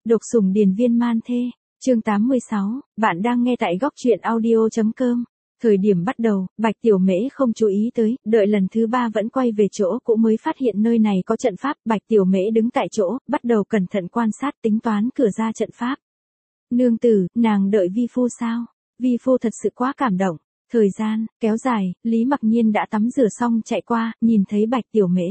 Độc sủng điền viên man thê, chương 86, bạn đang nghe tại góc truyện audio.com. Thời điểm bắt đầu, Bạch Tiểu Mễ không chú ý tới, đợi lần thứ 3 vẫn quay về chỗ cũ mới phát hiện nơi này có trận pháp. Bạch Tiểu Mễ đứng tại chỗ, bắt đầu cẩn thận quan sát tính toán cửa ra trận pháp. Nương tử, nàng đợi vi phu sao? Vi phu thật sự quá cảm động. Thời gian kéo dài, Lý Mặc Nhiên đã tắm rửa xong chạy qua, nhìn thấy Bạch Tiểu Mễ.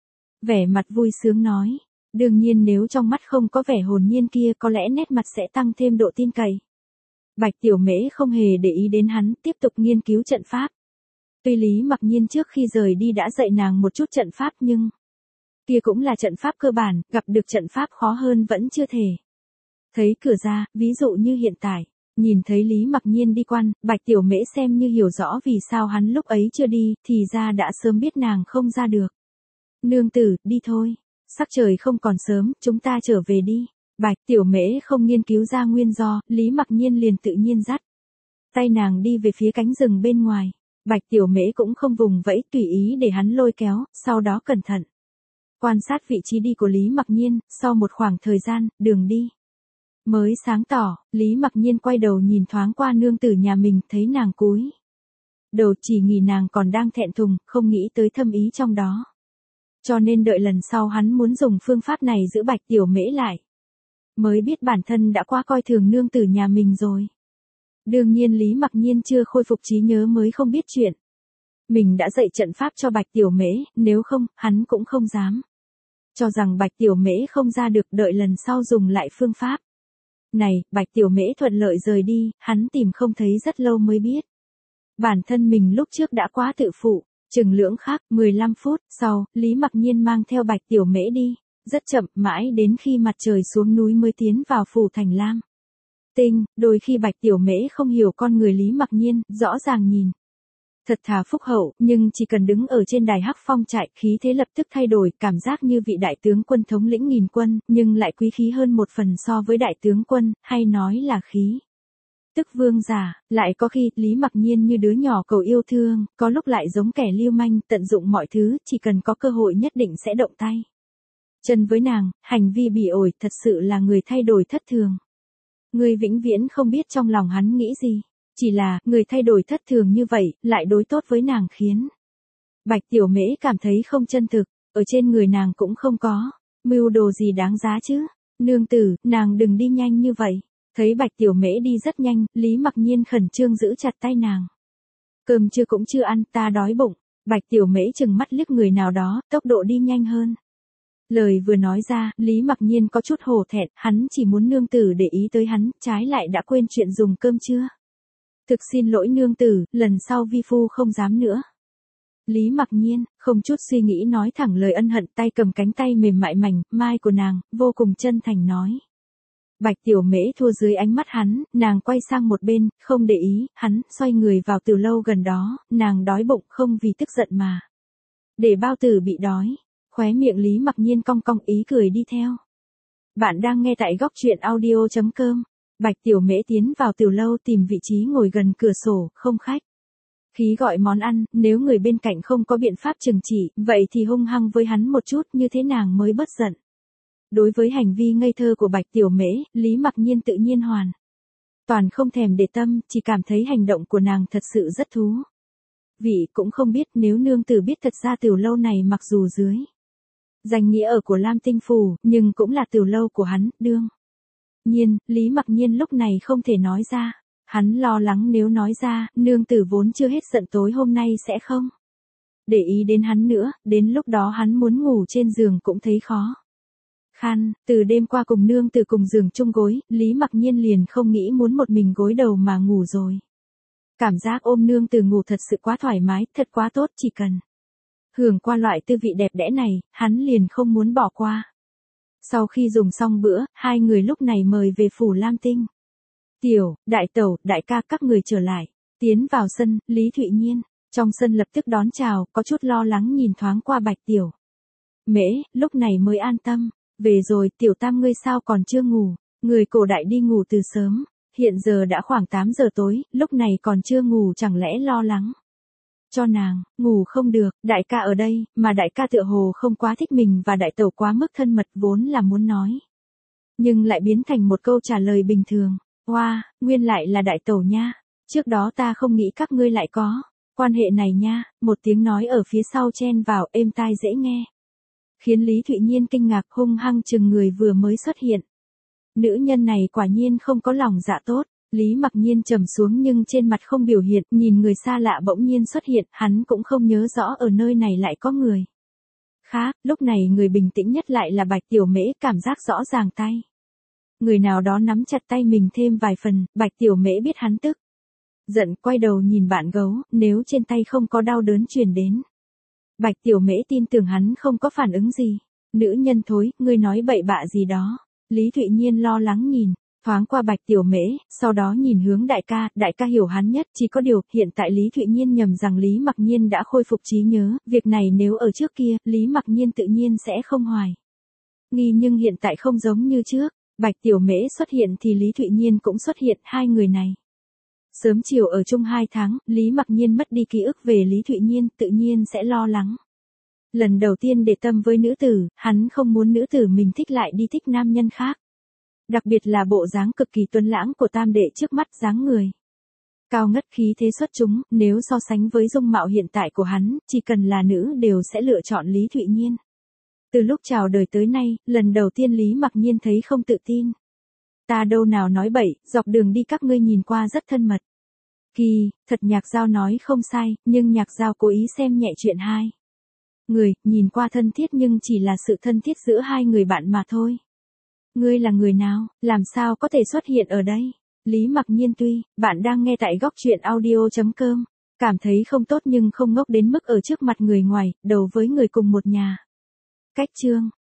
Vẻ mặt vui sướng nói. Đương nhiên nếu trong mắt không có vẻ hồn nhiên kia có lẽ nét mặt sẽ tăng thêm độ tin cậy. Bạch Tiểu Mễ không hề để ý đến hắn, tiếp tục nghiên cứu trận pháp. Tuy Lý Mặc Nhiên trước khi rời đi đã dạy nàng một chút trận pháp nhưng kia cũng là trận pháp cơ bản, gặp được trận pháp khó hơn vẫn chưa thể. Thấy cửa ra, ví dụ như hiện tại, nhìn thấy Lý Mặc Nhiên đi quan, Bạch Tiểu Mễ xem như hiểu rõ vì sao hắn lúc ấy chưa đi, thì ra đã sớm biết nàng không ra được. Nương tử, đi thôi. Sắc trời không còn sớm, chúng ta trở về đi. Bạch Tiểu Mễ không nghiên cứu ra nguyên do, Lý Mặc Nhiên liền tự nhiên dắt tay nàng đi về phía cánh rừng bên ngoài. Bạch Tiểu Mễ cũng không vùng vẫy, tùy ý để hắn lôi kéo, sau đó cẩn thận quan sát vị trí đi của Lý Mặc Nhiên. Sau một khoảng thời gian, đường đi mới sáng tỏ, Lý Mặc Nhiên quay đầu nhìn thoáng qua nương tử nhà mình, thấy nàng cúi đầu chỉ nghĩ nàng còn đang thẹn thùng, không nghĩ tới thâm ý trong đó. Cho nên đợi lần sau hắn muốn dùng phương pháp này giữ Bạch Tiểu Mễ lại. Mới biết bản thân đã quá coi thường nương tử nhà mình rồi. Đương nhiên Lý Mặc Nhiên chưa khôi phục trí nhớ mới không biết chuyện. Mình đã dạy trận pháp cho Bạch Tiểu Mễ, nếu không, hắn cũng không dám. Cho rằng Bạch Tiểu Mễ không ra được, đợi lần sau dùng lại phương pháp này, Bạch Tiểu Mễ thuận lợi rời đi, hắn tìm không thấy rất lâu mới biết. Bản thân mình lúc trước đã quá tự phụ. Chừng lưỡng khác, 15 phút sau, Lý Mặc Nhiên mang theo Bạch Tiểu Mễ đi, rất chậm, mãi đến khi mặt trời xuống núi mới tiến vào phủ thành Lam Tinh. Đôi khi Bạch Tiểu Mễ không hiểu con người Lý Mặc Nhiên, rõ ràng nhìn thật thà phúc hậu, nhưng chỉ cần đứng ở trên đài Hắc Phong trại, khí thế lập tức thay đổi, cảm giác như vị đại tướng quân thống lĩnh nghìn quân, nhưng lại quý khí hơn một phần so với đại tướng quân, hay nói là khí tức vương giả. Lại có khi, Lý Mặc Nhiên như đứa nhỏ cầu yêu thương, có lúc lại giống kẻ lưu manh, tận dụng mọi thứ, chỉ cần có cơ hội nhất định sẽ động tay chân với nàng. Hành vi bỉ ổi, thật sự là người thay đổi thất thường. Người vĩnh viễn không biết trong lòng hắn nghĩ gì. Chỉ là, người thay đổi thất thường như vậy, lại đối tốt với nàng khiến Bạch Tiểu Mễ cảm thấy không chân thực, ở trên người nàng cũng không có mưu đồ gì đáng giá chứ. Nương tử, nàng đừng đi nhanh như vậy. Thấy Bạch Tiểu Mễ đi rất nhanh, Lý Mặc Nhiên khẩn trương giữ chặt tay nàng. Cơm trưa cũng chưa ăn, ta đói bụng. Bạch Tiểu Mễ chừng mắt liếc người nào đó, tốc độ đi nhanh hơn. Lời vừa nói ra, Lý Mặc Nhiên có chút hổ thẹn, hắn chỉ muốn nương tử để ý tới hắn, trái lại đã quên chuyện dùng cơm trưa. Thực xin lỗi nương tử, lần sau vi phu không dám nữa. Lý Mặc Nhiên, không chút suy nghĩ nói thẳng lời ân hận, tay cầm cánh tay mềm mại mảnh mai của nàng, vô cùng chân thành nói. Bạch Tiểu Mễ thua dưới ánh mắt hắn, nàng quay sang một bên, không để ý, hắn xoay người vào từ lâu gần đó, nàng đói bụng không vì tức giận mà để bao tử bị đói. Khóe miệng Lý Mặc Nhiên cong cong, ý cười đi theo. Bạn đang nghe tại góc truyện audio.com. Bạch Tiểu Mễ tiến vào từ lâu tìm vị trí ngồi gần cửa sổ, không khách khí gọi món ăn, nếu người bên cạnh không có biện pháp trừng trị, vậy thì hung hăng với hắn một chút, như thế nàng mới bớt giận. Đối với hành vi ngây thơ của Bạch Tiểu Mễ, Lý Mặc Nhiên tự nhiên hoàn toàn không thèm để tâm, chỉ cảm thấy hành động của nàng thật sự rất thú vị. Cũng không biết nếu nương tử biết thật ra tiểu lâu này mặc dù dưới danh nghĩa ở của Lam Tinh Phủ, nhưng cũng là tiểu lâu của hắn. Đương nhiên, Lý Mặc Nhiên lúc này không thể nói ra. Hắn lo lắng nếu nói ra, nương tử vốn chưa hết giận tối hôm nay sẽ không để ý đến hắn nữa, đến lúc đó hắn muốn ngủ trên giường cũng thấy khó khăn. Từ đêm qua cùng nương tử cùng giường chung gối, Lý Mặc Nhiên liền không nghĩ muốn một mình gối đầu mà ngủ rồi. Cảm giác ôm nương tử ngủ thật sự quá thoải mái, thật quá tốt, chỉ cần hưởng qua loại tư vị đẹp đẽ này, hắn liền không muốn bỏ qua. Sau khi dùng xong bữa, hai người lúc này mời về phủ Lam Tinh. Tiểu, đại tẩu, đại ca các người trở lại. Tiến vào sân, Lý Thụy Nhiên trong sân lập tức đón chào, có chút lo lắng nhìn thoáng qua Bạch Tiểu Mễ, lúc này mới an tâm. Về rồi, Tiểu Tam ngươi sao còn chưa ngủ? Người cổ đại đi ngủ từ sớm, hiện giờ đã khoảng 8 giờ tối, lúc này còn chưa ngủ, chẳng lẽ lo lắng cho nàng ngủ không được? Đại ca ở đây, mà đại ca tựa hồ không quá thích mình và đại tẩu quá mức thân mật, vốn là muốn nói nhưng lại biến thành một câu trả lời bình thường. Wow, nguyên lại là đại tẩu nha. Trước đó ta không nghĩ các ngươi lại có quan hệ này nha, một tiếng nói ở phía sau chen vào êm tai dễ nghe. Khiến Lý Thụy Nhiên kinh ngạc hung hăng chừng người vừa mới xuất hiện. Nữ nhân này quả nhiên không có lòng dạ tốt. Lý Mặc Nhiên trầm xuống nhưng trên mặt không biểu hiện, nhìn người xa lạ bỗng nhiên xuất hiện, hắn cũng không nhớ rõ ở nơi này lại có người khác. Lúc này người bình tĩnh nhất lại là Bạch Tiểu Mễ, cảm giác rõ ràng tay. Người nào đó nắm chặt tay mình thêm vài phần, Bạch Tiểu Mễ biết hắn tức giận, quay đầu nhìn bạn gấu, nếu trên tay không có đau đớn truyền đến. Bạch Tiểu Mễ tin tưởng hắn không có phản ứng gì. Nữ nhân thối, ngươi nói bậy bạ gì đó. Lý Thụy Nhiên lo lắng nhìn thoáng qua Bạch Tiểu Mễ, sau đó nhìn hướng đại ca hiểu hắn nhất, chỉ có điều, hiện tại Lý Thụy Nhiên nhầm rằng Lý Mặc Nhiên đã khôi phục trí nhớ, việc này nếu ở trước kia, Lý Mặc Nhiên tự nhiên sẽ không hoài nghi, nhưng hiện tại không giống như trước. Bạch Tiểu Mễ xuất hiện thì Lý Thụy Nhiên cũng xuất hiện, hai người này sớm chiều ở chung 2 tháng, Lý Mặc Nhiên mất đi ký ức về Lý Thụy Nhiên, tự nhiên sẽ lo lắng. Lần đầu tiên để tâm với nữ tử, hắn không muốn nữ tử mình thích lại đi thích nam nhân khác. Đặc biệt là bộ dáng cực kỳ tuấn lãng của tam đệ trước mắt, dáng người cao ngất khí thế xuất chúng, nếu so sánh với dung mạo hiện tại của hắn, chỉ cần là nữ đều sẽ lựa chọn Lý Thụy Nhiên. Từ lúc chào đời tới nay, lần đầu tiên Lý Mặc Nhiên thấy không tự tin. Ta đâu nào nói bậy, dọc đường đi các ngươi nhìn qua rất thân mật. Kỳ, thật Nhạc Giao nói không sai, nhưng Nhạc Giao cố ý xem nhẹ chuyện hai người, nhìn qua thân thiết nhưng chỉ là sự thân thiết giữa hai người bạn mà thôi. Ngươi là người nào, làm sao có thể xuất hiện ở đây? Lý Mặc Nhiên tuy, bạn đang nghe tại góc truyện audio.com, cảm thấy không tốt nhưng không ngốc đến mức ở trước mặt người ngoài, đầu với người cùng một nhà. Cách chương